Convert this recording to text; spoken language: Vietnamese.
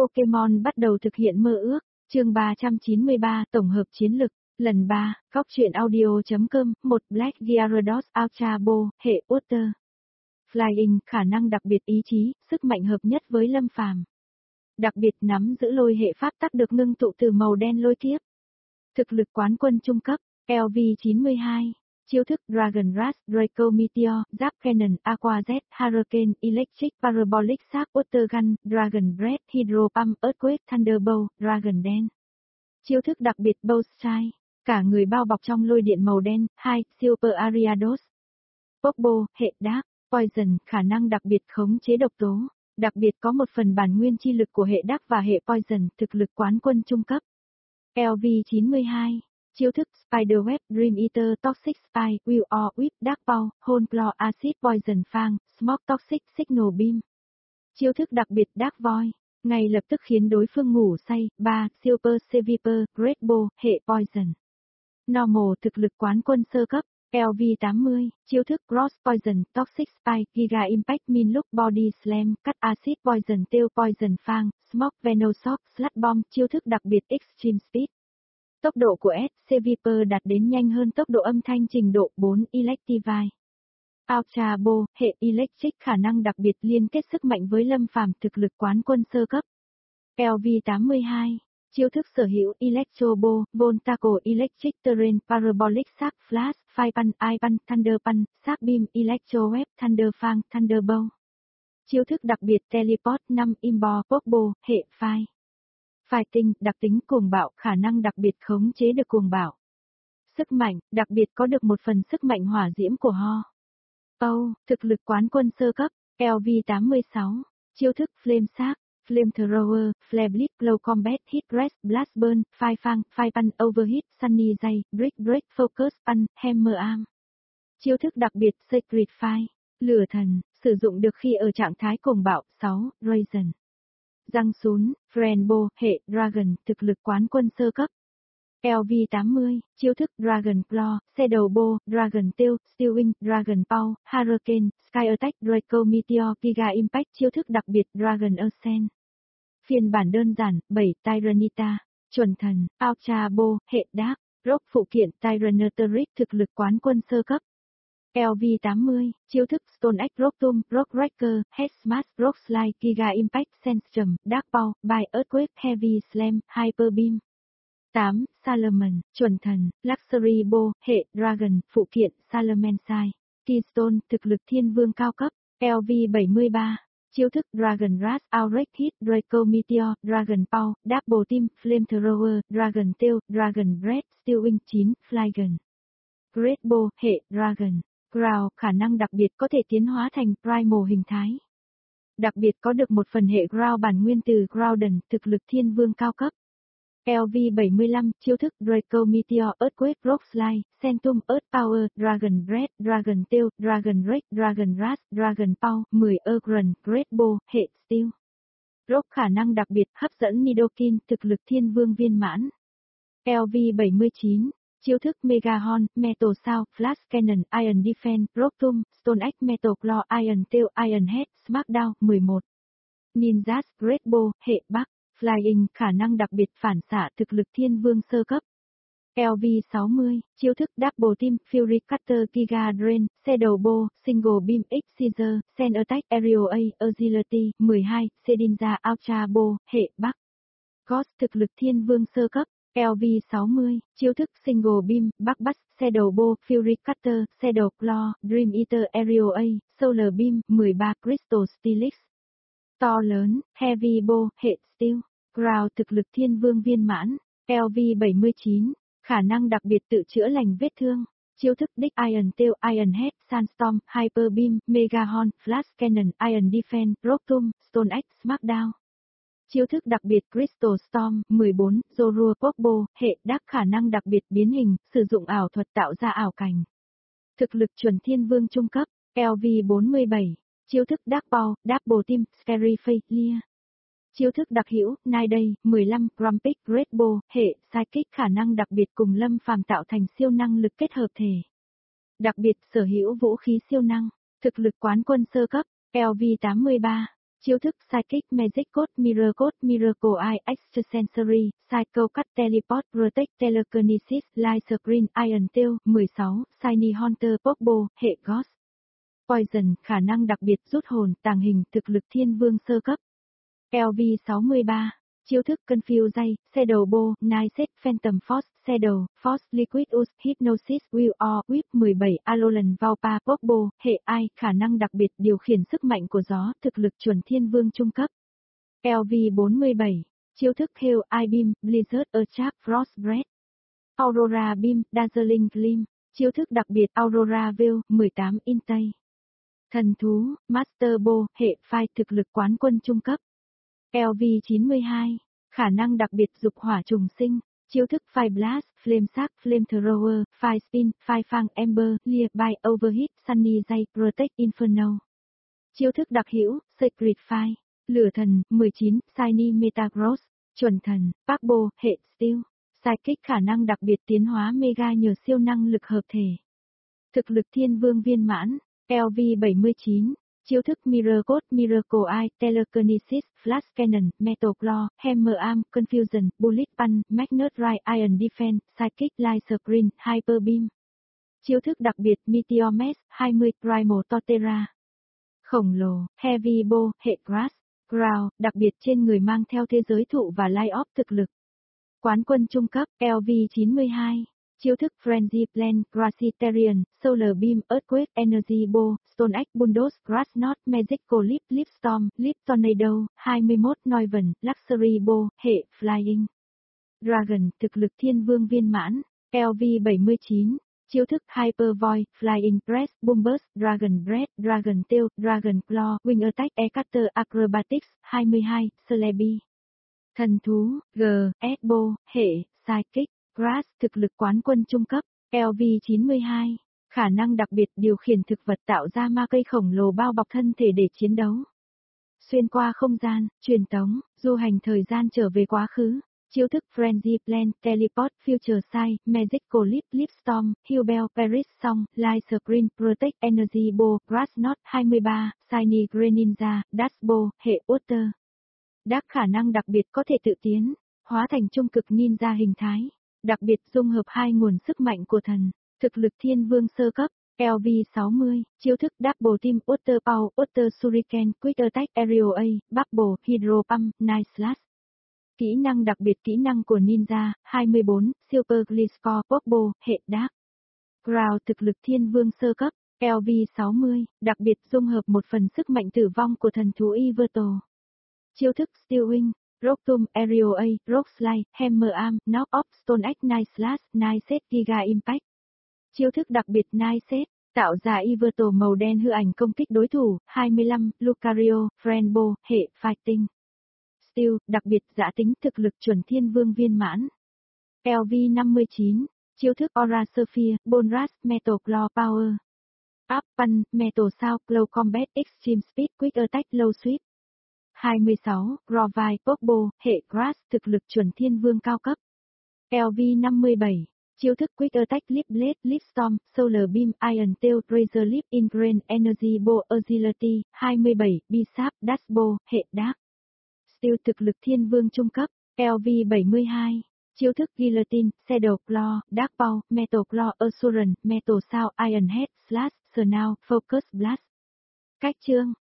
Pokemon bắt đầu thực hiện mơ ước, chương 393 tổng hợp chiến lực, lần 3, góc truyện audio.com, 1 Black Gyarados Ultra Ball, hệ Water. Flying, khả năng đặc biệt ý chí, sức mạnh hợp nhất với Lâm Phàm. Đặc biệt nắm giữ lôi hệ pháp tắc được ngưng tụ từ màu đen lôi kiếp. Thực lực quán quân trung cấp, LV92. Chiêu thức Dragon Rush, Draco Meteor, Giáp Cannon, Aqua Jet, Hurricane, Electric, Parabolic Shark, Water Gun, Dragon Breath, Hydro Pump, Earthquake, Thunderbolt, Dragon Dance. Chiêu thức đặc biệt Bow Strike, cả người bao bọc trong lôi điện màu đen. 2. Super Ariados. Pokeball, hệ đáp, Poison, khả năng đặc biệt khống chế độc tố, đặc biệt có một phần bản nguyên chi lực của hệ đáp và hệ Poison, thực lực quán quân trung cấp. LV92. Chiêu thức Spiderweb, Dream Eater, Toxic Spy, Will or Whip, Dark Paw, Hone Claw, Acid Poison Fang, Smoke Toxic, Signal Beam. Chiêu thức đặc biệt Dark Void, ngay lập tức khiến đối phương ngủ say. 3. Super Seviper, Great Ball, hệ Poison. Normal, thực lực quán quân sơ cấp. LV80, chiêu thức Cross Poison, Toxic Spike, Giga Impact, Minlook, Body Slam, Cắt Acid Poison, Tail Poison Fang, Smoke Venoshock, Slut Bomb, chiêu thức đặc biệt Extreme Speed. Tốc độ của SC Viper đạt đến nhanh hơn tốc độ âm thanh trình độ 4 Electivire. Ultra Ball, hệ Electric, khả năng đặc biệt liên kết sức mạnh với Lâm Phàm, thực lực quán quân sơ cấp. LV82, chiêu thức sở hữu Electro Ball, Voltaco Electric Terrain, Parabolic Shark Flash, Fire Punch, Ice Punch, Thunder Punch, Shark Beam, Electro Web, Thunder Fang, Thunderbolt. Chiêu thức đặc biệt Teleport 5 Imbo, Pokeball, hệ Fire. Fighting, đặc tính cuồng bạo, khả năng đặc biệt khống chế được cuồng bạo. Sức mạnh, đặc biệt có được một phần sức mạnh hỏa diễm của Ho. Thực lực quán quân sơ cấp, LV86. Chiêu thức Flame Shark, Flamethrower, Flare Blitz, Glow Combat, Hit Rest, Blast Burn, Fire Fang, Fire Punch, Overhit, Sunny Ray, Break, Focus Punch, Hammer Arm. Chiêu thức đặc biệt Sacred Fire, lửa thần, sử dụng được khi ở trạng thái cuồng bạo. 6. Raisin. Răng sún, Friendbo, hệ Dragon, thực lực quán quân sơ cấp. LV80, chiêu thức Dragon Claw, Shadow Ball, Dragon Tail, Steel Wing, Dragon Paw, Hurricane, Sky Attack, Draco Meteor, Giga Impact, chiêu thức đặc biệt Dragon Ascent. Phiên bản đơn giản, 7 Tyranitar, chuẩn thần, Ultra Ball, hệ Dark, Rock phụ kiện Tyranitar, thực lực quán quân sơ cấp. LV80, chiêu thức Stone Axe, Rock Tomb, Rock Breaker, Head Smash, Rock Slide, Giga Impact, Sandstorm, Dark Paw, By Earthquake, Heavy Slam, Hyper Beam. 8. Salomon, chuẩn thần, Luxury Ball, hệ Dragon, phụ kiện Salamence, Keystone, thực lực thiên vương cao cấp. LV73, chiêu thức Dragon Rush, Outrage Hit, Draco Meteor, Dragon Paw, Double Team, Flamethrower, Dragon Tail, Dragon Breath, Steel Wing. 9. Flygon. Great Ball, hệ Dragon. Growl, khả năng đặc biệt có thể tiến hóa thành Primal hình thái. Đặc biệt có được một phần hệ Growl bản nguyên từ Groudon, thực lực thiên vương cao cấp. LV75, chiêu thức Draco Meteor, Earthquake, Rock Slide, Centum, Earth Power, Dragon Breath, Dragon Tail, Dragon Rage, Dragon Rush, Dragon Paw. 10. Urgron, Great Ball, hệ Steel. Rock, khả năng đặc biệt hấp dẫn Nidoking, thực lực thiên vương viên mãn. LV79, chiêu thức Mega Horn, Metal Sound, Flash Cannon, Iron Defense, Rock Tomb, Stone Axe, Metal Claw, Iron Tail, Iron Head, Smackdown. 11. Ninjas, Great Ball, hệ Bắc. Flying, khả năng đặc biệt phản xạ, thực lực thiên vương sơ cấp. LV60, chiêu thức Double Team, Fury Cutter, Giga Drain, Shadow Ball, Single Beam, X-Scissor, Sand Attack, Aerial A, Agility. 12. Sedinja Ultra Ball, hệ Bắc. Ghost, thực lực thiên vương sơ cấp. LV60, chiêu thức Single Beam, Bắc Bust, Shadow Ball, Fury Cutter, Shadow Claw, Dream Eater, Aerial A, Solar Beam. 13. Crystal Steelix. To lớn, Heavy Ball, hệ Steel. Growl, thực lực thiên vương viên mãn. LV79, khả năng đặc biệt tự chữa lành vết thương. Chiêu thức Dick Iron Tail, Iron Head, Sandstorm, Hyper Beam, Mega Horn, Flash Cannon, Iron Defense, Rock Tomb, Stone Axe, Smackdown. Chiêu thức đặc biệt Crystal Storm. 14. Zorua Pokeball, hệ Dark, khả năng đặc biệt biến hình, sử dụng ảo thuật tạo ra ảo cảnh. Thực lực chuẩn thiên vương trung cấp. LV47, chiêu thức Dark Paw, Double Team, Scary Face, Leer. Chiêu thức đặc hữu, Niday. 15. Grumpig, Great Ball, hệ Psychic, khả năng đặc biệt cùng Lâm Phàm tạo thành siêu năng lực kết hợp thể. Đặc biệt sở hữu vũ khí siêu năng, thực lực quán quân sơ cấp. LV83, Chiêu thức Psychic Magic Code Miracle Eye Extrasensory, Psycho Cut Teleport Protect Telekinesis Light Screen Iron Tail 16, Shiny Hunter Pokeball, hệ Ghost. Poison, khả năng đặc biệt rút hồn, tàng hình, thực lực thiên vương sơ cấp. LV63, chiêu thức Confuse Ray, Shadow Ball, Night Set, Phantom Force, Shadow, Force Liquid Us, Hypnosis, Will or Whip 17, Alolan Vaupa Pokeball, hệ ai, khả năng đặc biệt điều khiển sức mạnh của gió, thực lực chuẩn thiên vương trung cấp. LV47, chiêu thức Hail, Eye Beam, Blizzard, Earthsharp, Frostbreath. Aurora Beam, Dazzling Gleam, chiêu thức đặc biệt Aurora Veil, 18, Intay. Thần thú, Master Ball, hệ phai, thực lực quán quân trung cấp. LV92, khả năng đặc biệt dục hỏa trùng sinh, chiêu thức Fire Blast, Flame Sack, Flame Thrower, Fire Spin, Fire Fang Ember, Leer by Overheat, Sunny Ray, Protect Inferno. Chiêu thức đặc hữu, Sacred Fire, lửa thần, 19, Shiny Metagross, chuẩn thần, Purple, hệ Steel. Psychic khả năng đặc biệt tiến hóa Mega nhờ siêu năng lực hợp thể. Thực lực thiên vương viên mãn, LV79. Chiêu thức Mirror Code Miracle Eye, Telekinesis, Flash Cannon, Metal Claw, Hammer Arm, Confusion, Bullet Punch, Magnet Ride, Iron Defense, Psychic Light Screen, Hyper Beam. Chiêu thức đặc biệt Meteor Mesh, 20, Primal Torterra. Khổng lồ, Heavy Ball, hệ Grass, Ground, đặc biệt trên người mang theo thế giới thụ và Light Up thực lực. Quán quân trung cấp, LV92. Chiêu thức Frenzy Plan, Grassitarian, Solar Beam, Earthquake, Energy Ball, Stone Axe Bulldoze, Grass Knot, Magical Leap, Leap Storm, Leap Tornado, 21, Noivern, Luxury Ball, hệ Flying. Dragon, thực lực thiên vương viên mãn, LV79. Chiêu thức Hyper Void, Flying Press, Boomburst, Dragon Breath, Dragon Tail, Dragon Claw, Wing Attack, Ecutter Acrobatics, 22, Celebi. Thần thú, G, S-Ball, hệ, Psychic. Grass, thực lực quán quân trung cấp, LV92, khả năng đặc biệt điều khiển thực vật tạo ra ma cây khổng lồ bao bọc thân thể để chiến đấu. Xuyên qua không gian, truyền tống, du hành thời gian trở về quá khứ, chiêu thức Frenzy Plan, Teleport, Future Sight, Magical Leap, Leap Storm, Heal Bell, Paris Song, Light Screen, Protect Energy Ball, Grass Knot, 23, Shiny Greninja, Dash Ball, hệ Water. Đắc khả năng đặc biệt có thể tự tiến, hóa thành trung cực ninja hình thái. Đặc biệt dung hợp hai nguồn sức mạnh của thần, thực lực thiên vương sơ cấp, LV60, chiêu thức Double Team, Water Power, Water Shuriken, Quick Attack, Aerial A, Bubble, Hydro Pump, Night Slash. Kỹ năng đặc biệt kỹ năng của ninja, 24, Super Gliscor, Pokeball, hệ Dark. Ground, thực lực thiên vương sơ cấp, LV60, đặc biệt dung hợp một phần sức mạnh tử vong của thần thú Yveltal. Chiêu thức Steel Wing. Rock Tomb, Aerial A, Rock Slide, Hammer Arm, Knock Off, Stone Axe, Night Slash, Night Set, Giga Impact. Chiêu thức đặc biệt Night Set, tạo ra Yveltal màu đen hư ảnh công kích đối thủ, 25, Lucario, Friendball, hệ Fighting. Steel, đặc biệt giã tính thực lực chuẩn thiên vương viên mãn. LV59, chiêu thức Aura Sphere, Bonras, Metal Claw Power. Up Punch, Metal Sound, Clow Combat, Extreme Speed, Quick Attack, Low Sweep. 26, Grovyle Pokeball, hệ Grass, thực lực chuẩn thiên vương cao cấp. LV57, chiêu thức Quick Attack, Leap Blade, Leap Storm, Solar Beam, Iron Tail, Razor Leap, Ingrain, Energy Ball, Agility, 27, Bisap, Dash Ball, hệ Dark. Steel, thực lực thiên vương trung cấp. LV72, chiêu thức Guillotine, Shadow Claw, Dark Paw, Metal Claw, Assurance, Metal Sound, Iron Head, Slash, Snow, Focus Blast. Cách chương